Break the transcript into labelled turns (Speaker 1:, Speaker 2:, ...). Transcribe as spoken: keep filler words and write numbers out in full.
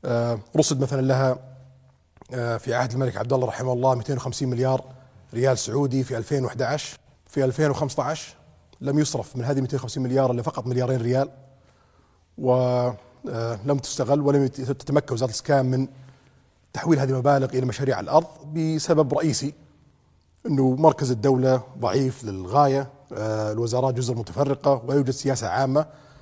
Speaker 1: آه، رصد مثلا لها آه، في عهد الملك عبد الله رحمه الله مئتين وخمسين مليار ريال سعودي في ألفين وأحد عشر. في ألفين وخمسة عشر لم يصرف من هذه مئتين وخمسين مليار الا فقط مليارين ريال، ولم تستغل ولم تتمكن وزارة الإسكان من تحويل هذه المبالغ إلى مشاريع على الأرض بسبب رئيسي، أنه مركز الدولة ضعيف للغاية، الوزارات جزر متفرقة، ويوجد سياسة عامة